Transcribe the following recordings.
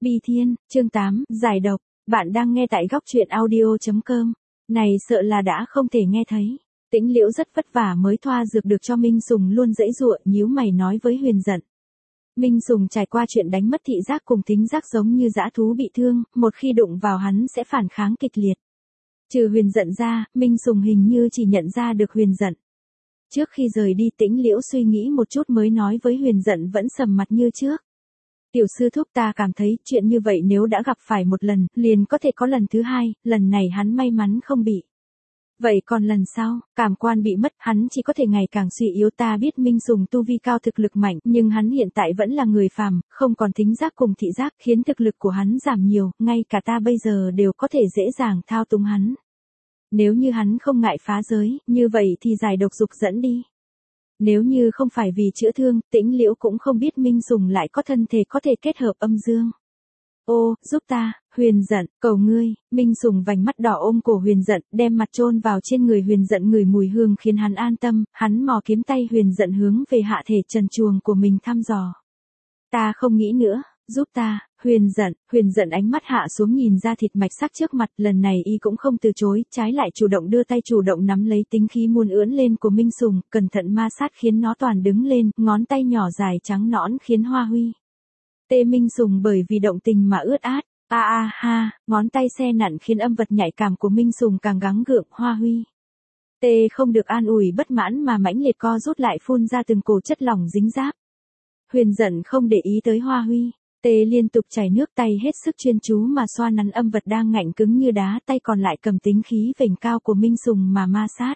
Bi Thiên, chương 8, giải độc. Bạn đang nghe tại góc truyện audio.com. Này sợ là đã không thể nghe thấy. Tĩnh Liễu rất vất vả mới thoa dược được cho Minh Sùng luôn dãy dụa nhíu mày nói với Huyền Dận. Minh Sùng trải qua chuyện đánh mất thị giác cùng thính giác giống như dã thú bị thương, một khi đụng vào hắn sẽ phản kháng kịch liệt. Trừ Huyền Dận ra, Minh Sùng hình như chỉ nhận ra được Huyền Dận. Trước khi rời đi Tĩnh Liễu suy nghĩ một chút mới nói với Huyền Dận vẫn sầm mặt như trước. Tiểu sư thúc, ta cảm thấy chuyện như vậy nếu đã gặp phải một lần, liền có thể có lần thứ hai, lần này hắn may mắn không bị. Vậy còn lần sau, cảm quan bị mất, hắn chỉ có thể ngày càng suy yếu. Ta biết Minh Sùng tu vi cao thực lực mạnh, nhưng hắn hiện tại vẫn là người phàm, không còn thính giác cùng thị giác, khiến thực lực của hắn giảm nhiều, ngay cả ta bây giờ đều có thể dễ dàng thao túng hắn. Nếu như hắn không ngại phá giới, như vậy thì giải độc dục dẫn đi. Nếu như không phải vì chữa thương, Tĩnh Liễu cũng không biết Minh Sùng lại có thân thể có thể kết hợp âm dương. Ô, giúp ta, Huyền Dận, cầu ngươi. Minh Sùng vành mắt đỏ ôm cổ Huyền Dận, đem mặt chôn vào trên người Huyền Dận, ngửi mùi hương khiến hắn an tâm, hắn mò kiếm tay Huyền Dận hướng về hạ thể trần truồng của mình thăm dò. Ta không nghĩ nữa, giúp ta, Huyền Dận ánh mắt hạ xuống nhìn ra thịt mạch sắc trước mặt, lần này y cũng không từ chối, trái lại chủ động đưa tay chủ động nắm lấy tính khí muôn ưỡn lên của Minh Sùng, cẩn thận ma sát khiến nó toàn đứng lên, ngón tay nhỏ dài trắng nõn khiến hoa huy. Tê Minh Sùng bởi vì động tình mà ướt át, ha, ngón tay xe nặn khiến âm vật nhạy cảm của Minh Sùng càng gắng gượng, hoa huy. Tê không được an ủi bất mãn mà mãnh liệt co rút lại phun ra từng cổ chất lỏng dính dáp. Huyền Dận không để ý tới hoa huy. Tê liên tục chảy nước, tay hết sức chuyên chú mà xoa nắn âm vật đang ngạnh cứng như đá, tay còn lại cầm tính khí vểnh cao của Minh Sùng mà ma sát.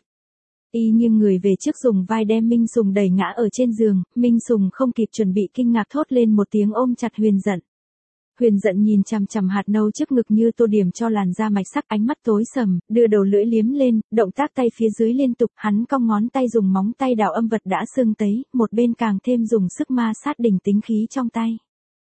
Y nghiêng người về trước dùng vai đem Minh Sùng đẩy ngã ở trên giường, Minh Sùng không kịp chuẩn bị kinh ngạc thốt lên một tiếng ôm chặt Huyền Dận. Huyền Dận nhìn chằm chằm hạt nâu trước ngực như tô điểm cho làn da mạch sắc, ánh mắt tối sầm, đưa đầu lưỡi liếm lên, động tác tay phía dưới liên tục, hắn cong ngón tay dùng móng tay đào âm vật đã sưng tấy, một bên càng thêm dùng sức ma sát đỉnh tính khí trong tay.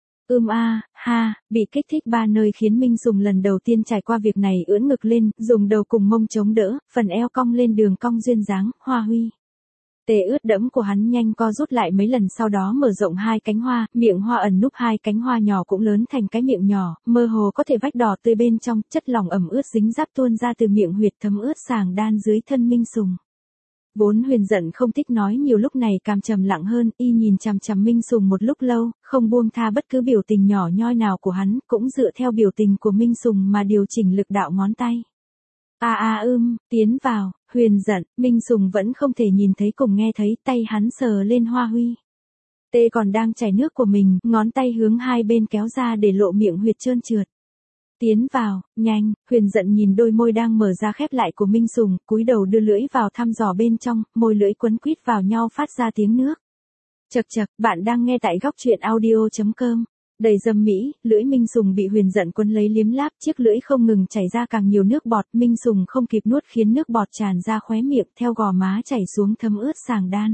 Bị kích thích ba nơi khiến Minh Sùng lần đầu tiên trải qua việc này ưỡn ngực lên, dùng đầu cùng mông chống đỡ, phần eo cong lên đường cong duyên dáng, hoa huy. Tê ướt đẫm của hắn nhanh co rút lại mấy lần, sau đó mở rộng hai cánh hoa, miệng hoa ẩn núp hai cánh hoa nhỏ cũng lớn thành cái miệng nhỏ, mơ hồ có thể vách đỏ tươi bên trong, chất lỏng ẩm ướt dính dáp tuôn ra từ miệng huyệt thấm ướt sàng đan dưới thân Minh Sùng. Vốn Huyền Dận không thích nói nhiều, lúc này càng trầm lặng hơn, y nhìn chằm chằm Minh Sùng một lúc lâu, không buông tha bất cứ biểu tình nhỏ nhoi nào của hắn, cũng dựa theo biểu tình của Minh Sùng mà điều chỉnh lực đạo ngón tay. Tiến vào, Huyền Dận, Minh Sùng vẫn không thể nhìn thấy cùng nghe thấy, tay hắn sờ lên hoa huy. Tê còn đang chảy nước của mình, ngón tay hướng hai bên kéo ra để lộ miệng huyệt trơn trượt. Tiến vào, nhanh. Huyền Dận nhìn đôi môi đang mở ra khép lại của Minh Sùng, cúi đầu đưa lưỡi vào thăm dò bên trong, môi lưỡi quấn quýt vào nhau phát ra tiếng nước. Chậc chậc, bạn đang nghe tại góc truyện audio.com. Đầy dâm mỹ, lưỡi Minh Sùng bị Huyền Dận quấn lấy liếm láp, chiếc lưỡi không ngừng chảy ra càng nhiều nước bọt, Minh Sùng không kịp nuốt khiến nước bọt tràn ra khóe miệng, theo gò má chảy xuống thấm ướt sàng đan.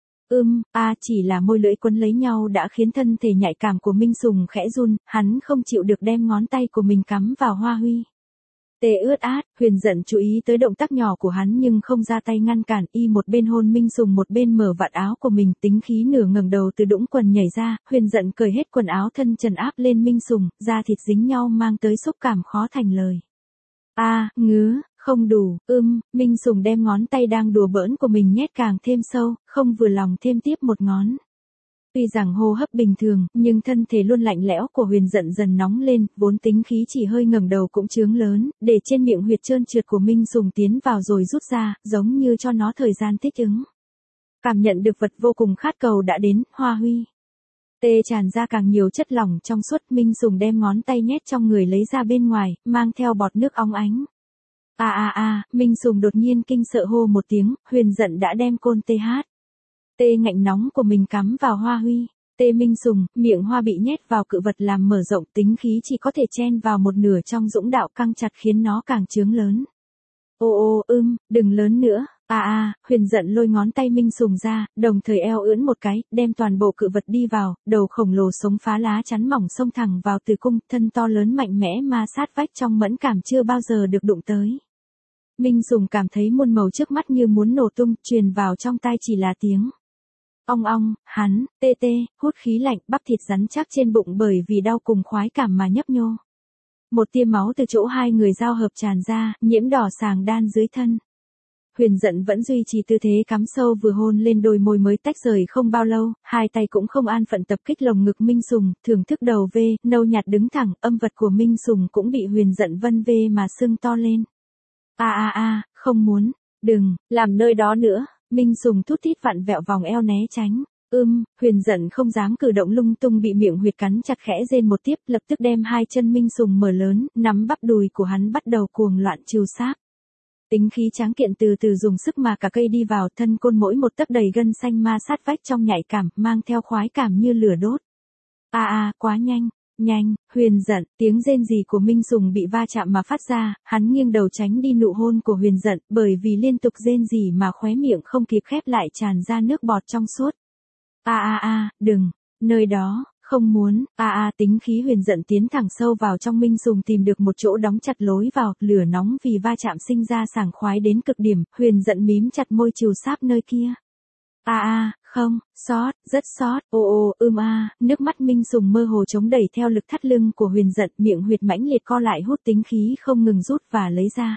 Chỉ là môi lưỡi quấn lấy nhau đã khiến thân thể nhạy cảm của Minh Sùng khẽ run, hắn không chịu được đem ngón tay của mình cắm vào hoa huy. Tê ướt át, Huyền Dận chú ý tới động tác nhỏ của hắn nhưng không ra tay ngăn cản, y một bên hôn Minh Sùng một bên mở vạt áo của mình, tính khí nửa ngẩng đầu từ đũng quần nhảy ra, Huyền Dận cởi hết quần áo thân trần áp lên Minh Sùng, da thịt dính nhau mang tới xúc cảm khó thành lời. Không đủ, Minh Sùng đem ngón tay đang đùa bỡn của mình nhét càng thêm sâu, không vừa lòng thêm tiếp một ngón. Tuy rằng hô hấp bình thường, nhưng thân thể luôn lạnh lẽo của Huyền Dận dần nóng lên, vốn tính khí chỉ hơi ngẩng đầu cũng chướng lớn, để trên miệng huyệt trơn trượt của Minh Sùng tiến vào rồi rút ra, giống như cho nó thời gian thích ứng. Cảm nhận được vật vô cùng khát cầu đã đến, hoa huy. Tê tràn ra càng nhiều chất lỏng trong suốt, Minh Sùng đem ngón tay nhét trong người lấy ra bên ngoài, mang theo bọt nước óng ánh. Minh Sùng đột nhiên kinh sợ hô một tiếng, Huyền Dận đã đem côn tê ngạnh nóng của mình cắm vào hoa huy. Tê Minh Sùng, miệng hoa bị nhét vào cự vật làm mở rộng, tính khí chỉ có thể chen vào một nửa trong dũng đạo căng chặt khiến nó càng trướng lớn. Đừng lớn nữa. Huyền Dận lôi ngón tay Minh Sùng ra, đồng thời eo ưỡn một cái, đem toàn bộ cự vật đi vào, đầu khổng lồ sống phá lá chắn mỏng xông thẳng vào tử cung, thân to lớn mạnh mẽ ma sát vách trong mẫn cảm chưa bao giờ được đụng tới. Minh Sùng cảm thấy muôn màu trước mắt như muốn nổ tung, truyền vào trong tai chỉ là tiếng Ong ong, hắn, tê tê, hút khí lạnh, bắp thịt rắn chắc trên bụng bởi vì đau cùng khoái cảm mà nhấp nhô. Một tia máu từ chỗ hai người giao hợp tràn ra, nhiễm đỏ sàng đan dưới thân. Huyền Dận vẫn duy trì tư thế cắm sâu vừa hôn lên đôi môi mới tách rời không bao lâu, hai tay cũng không an phận tập kích lồng ngực Minh Sùng, thưởng thức đầu vê, nâu nhạt đứng thẳng, âm vật của Minh Sùng cũng bị Huyền Dận vân vê mà sưng to lên. Không muốn, đừng, làm nơi đó nữa, Minh Sùng thút thít vặn vẹo vòng eo né tránh. Huyền Dận không dám cử động lung tung bị miệng huyệt cắn chặt khẽ rên một tiếp, lập tức đem hai chân Minh Sùng mở lớn, nắm bắp đùi của hắn bắt đầu cuồng loạn trừ sáp. Tính khí tráng kiện từ từ dùng sức mà cả cây đi vào thân côn mỗi một tấc đầy gân xanh ma sát vách trong nhạy cảm, mang theo khoái cảm như lửa đốt. Quá nhanh, nhanh, Huyền Dận, tiếng rên rỉ của Minh Sùng bị va chạm mà phát ra, hắn nghiêng đầu tránh đi nụ hôn của Huyền Dận, bởi vì liên tục rên rỉ mà khóe miệng không kịp khép lại tràn ra nước bọt trong suốt. Đừng, nơi đó, không muốn, tính khí Huyền Dận tiến thẳng sâu vào trong Minh Sùng tìm được một chỗ đóng chặt lối vào, lửa nóng vì va chạm sinh ra sảng khoái đến cực điểm, Huyền Dận mím chặt môi trừ sáp nơi kia. Không, xót, rất xót, nước mắt Minh Sùng mơ hồ chống đẩy theo lực thắt lưng của Huyền Dận, miệng huyệt mãnh liệt co lại hút tính khí không ngừng rút và lấy ra.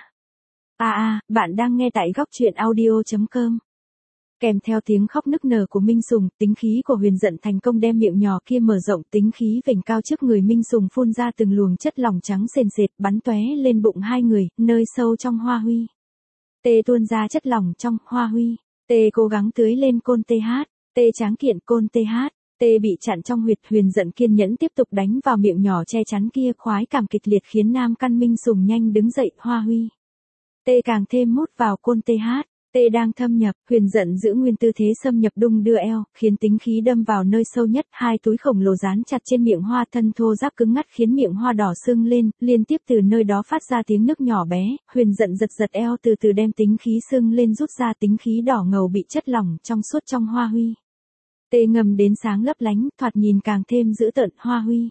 Bạn đang nghe tại góc truyện audio.com. Kèm theo tiếng khóc nức nở của Minh Sùng, tính khí của Huyền Dận thành công đem miệng nhỏ kia mở rộng, tính khí vểnh cao trước người Minh Sùng phun ra từng luồng chất lỏng trắng sền sệt bắn tóe lên bụng hai người, nơi sâu trong hoa huy. Tê tuôn ra chất lỏng trong hoa huy. Tê cố gắng tưới lên côn TH. Tê tráng kiện côn TH. Tê bị chặn trong huyệt. Huyền Dận kiên nhẫn tiếp tục đánh vào miệng nhỏ che chắn kia, khoái cảm kịch liệt khiến nam căn Minh Sùng nhanh đứng dậy. Hoa huy. Tê càng thêm mút vào côn TH. Tê đang thâm nhập, Huyền Dận giữ nguyên tư thế xâm nhập đung đưa eo, khiến tính khí đâm vào nơi sâu nhất, hai túi khổng lồ dán chặt trên miệng hoa, thân thô ráp cứng ngắt khiến miệng hoa đỏ sưng lên, liên tiếp từ nơi đó phát ra tiếng nức nhỏ bé. Huyền Dận giật giật eo từ từ đem tính khí sưng lên rút ra, tính khí đỏ ngầu bị chất lỏng trong suốt trong hoa huy. Tê ngầm đến sáng lấp lánh, thoạt nhìn càng thêm dữ tợn. Hoa huy.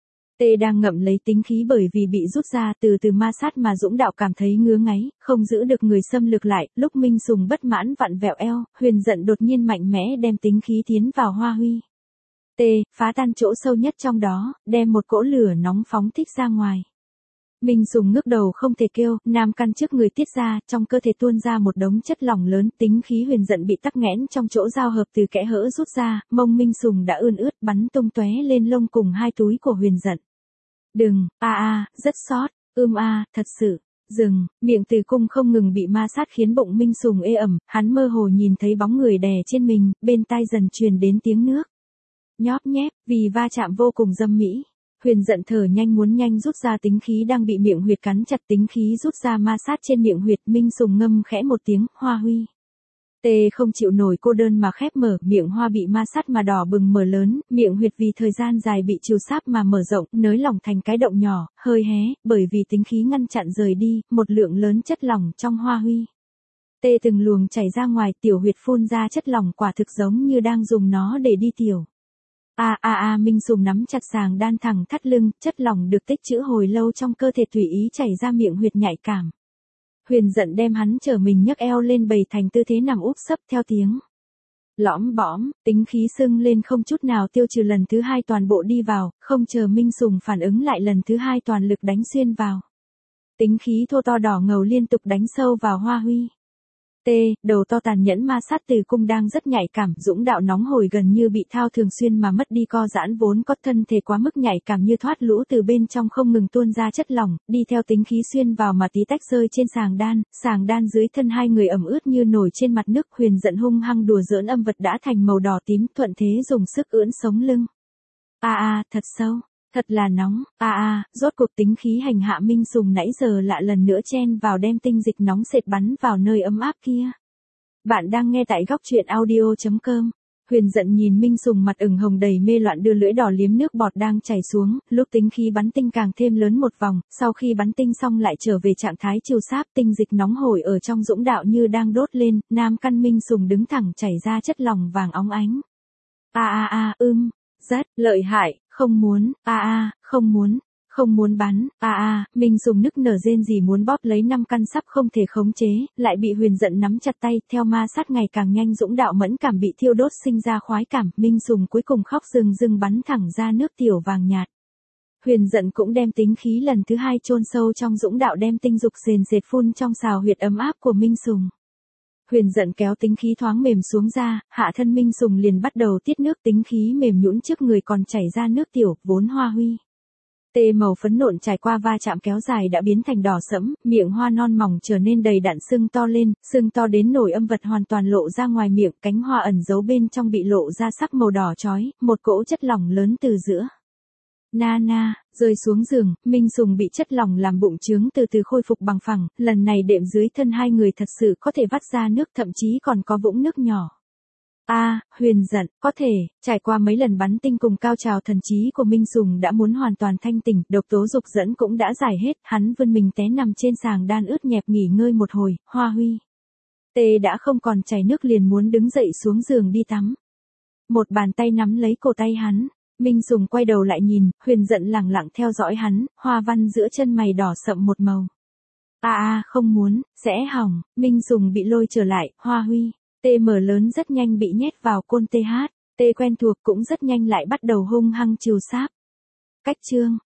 Tê đang ngậm lấy tính khí bởi vì bị rút ra, từ từ ma sát mà Dũng Đạo cảm thấy ngứa ngáy, không giữ được người xâm lược lại, lúc Minh Sùng bất mãn vặn vẹo eo, Huyền Dận đột nhiên mạnh mẽ đem tính khí tiến vào hoa huy. Tê, phá tan chỗ sâu nhất trong đó, đem một cỗ lửa nóng phóng thích ra ngoài. Minh Sùng ngước đầu không thể kêu, nam căn trước người tiết ra, trong cơ thể tuôn ra một đống chất lỏng lớn, tính khí Huyền Dận bị tắc nghẽn trong chỗ giao hợp từ kẽ hở rút ra, mông Minh Sùng đã ươn ướt bắn tung tóe lên lông cùng hai túi của Huyền Dận. Đừng, rất xót, thật sự, dừng, miệng tử cung không ngừng bị ma sát khiến bụng Minh Sùng ê ẩm, hắn mơ hồ nhìn thấy bóng người đè trên mình, bên tai dần truyền đến tiếng nước. Nhóp nhép, vì va chạm vô cùng dâm mỹ. Huyền Dận thở nhanh muốn nhanh rút ra tính khí đang bị miệng huyệt cắn chặt, tính khí rút ra ma sát trên miệng huyệt. Minh Sùng ngâm khẽ một tiếng, hoa huy. Tê không chịu nổi cô đơn mà khép mở, miệng hoa bị ma sát mà đỏ bừng mở lớn, miệng huyệt vì thời gian dài bị trừ sáp mà mở rộng, nới lỏng thành cái động nhỏ, hơi hé, bởi vì tính khí ngăn chặn rời đi, một lượng lớn chất lỏng trong hoa huy. Tê từng luồng chảy ra ngoài, tiểu huyệt phun ra chất lỏng quả thực giống như đang dùng nó để đi tiểu. Minh Sùng nắm chặt sàng đan thẳng thắt lưng, chất lỏng được tích trữ hồi lâu trong cơ thể tùy ý chảy ra miệng huyệt nhạy cảm. Huyền Dận đem hắn trở mình nhấc eo lên bày thành tư thế nằm úp sấp theo tiếng lõm bõm, tính khí sưng lên không chút nào tiêu trừ, lần thứ hai toàn bộ đi vào, không chờ Minh Sùng phản ứng lại lần thứ hai toàn lực đánh xuyên vào. Tính khí thô to đỏ ngầu liên tục đánh sâu vào hoa huy. Tê, đầu to tàn nhẫn ma sát từ cung đang rất nhạy cảm, Dũng Đạo nóng hổi gần như bị thao thường xuyên mà mất đi co giãn, vốn có thân thể quá mức nhạy cảm như thoát lũ, từ bên trong không ngừng tuôn ra chất lỏng, đi theo tính khí xuyên vào mà tí tách rơi trên sàng đan dưới thân hai người ẩm ướt như nổi trên mặt nước. Huyền Dận hung hăng đùa giỡn âm vật đã thành màu đỏ tím, thuận thế dùng sức ưỡn sống lưng. Thật sâu. Thật là nóng, rốt cuộc tính khí hành hạ Minh Sùng nãy giờ lạ lần nữa chen vào đem tinh dịch nóng sệt bắn vào nơi ấm áp kia. Bạn đang nghe tại góc truyện audio.com. Huyền Dận nhìn Minh Sùng mặt ửng hồng đầy mê loạn đưa lưỡi đỏ liếm nước bọt đang chảy xuống, lúc tính khí bắn tinh càng thêm lớn một vòng, sau khi bắn tinh xong lại trở về trạng thái trừ sáp, tinh dịch nóng hổi ở trong Dũng Đạo như đang đốt lên, nam căn Minh Sùng đứng thẳng chảy ra chất lỏng vàng óng ánh. Rất lợi hại, không muốn, Không muốn bắn, Minh dùng nức nở rên rỉ muốn bóp lấy 5 căn sắp không thể khống chế, lại bị Huyền giận nắm chặt tay, theo ma sát ngày càng nhanh dũng đạo mẫn cảm bị thiêu đốt sinh ra khoái cảm, Minh dùng cuối cùng khóc rưng rưng bắn thẳng ra nước tiểu vàng nhạt. Huyền giận cũng đem tính khí lần thứ 2 chôn sâu trong dũng đạo đem tinh dục rền rệt phun trong xào huyệt ấm áp của Minh Sùng. Huyền giận kéo tính khí thoáng mềm xuống ra, hạ thân Minh Sùng liền bắt đầu tiết nước tính khí mềm nhũn trước người còn chảy ra nước tiểu, vốn hoa huy. Tê màu phấn nộn trải qua va chạm kéo dài đã biến thành đỏ sẫm, miệng hoa non mỏng trở nên đầy đặn sưng to lên, sưng to đến nổi âm vật hoàn toàn lộ ra ngoài miệng, cánh hoa ẩn giấu bên trong bị lộ ra sắc màu đỏ chói, một cỗ chất lỏng lớn từ giữa. Na, rơi xuống giường, Minh Sùng bị chất lỏng làm bụng trướng từ từ khôi phục bằng phẳng, lần này đệm dưới thân hai người thật sự có thể vắt ra nước thậm chí còn có vũng nước nhỏ. Huyền giận, có thể, trải qua mấy lần bắn tinh cùng cao trào thần trí của Minh Sùng đã muốn hoàn toàn thanh tỉnh, độc tố dục dẫn cũng đã giải hết, hắn vươn mình té nằm trên sàng đan ướt nhẹp nghỉ ngơi một hồi, hoa huy. Tê đã không còn chảy nước liền muốn đứng dậy xuống giường đi tắm. Một bàn tay nắm lấy cổ tay hắn. Minh Sùng quay đầu lại nhìn, Huyền giận lẳng lặng theo dõi hắn, hoa văn giữa chân mày đỏ sậm một màu. Không muốn, sẽ hỏng, Minh Sùng bị lôi trở lại, hoa huy. Tê mở lớn rất nhanh bị nhét vào côn TH, Tê quen thuộc cũng rất nhanh lại bắt đầu hung hăng trừ sáp. Cách chương.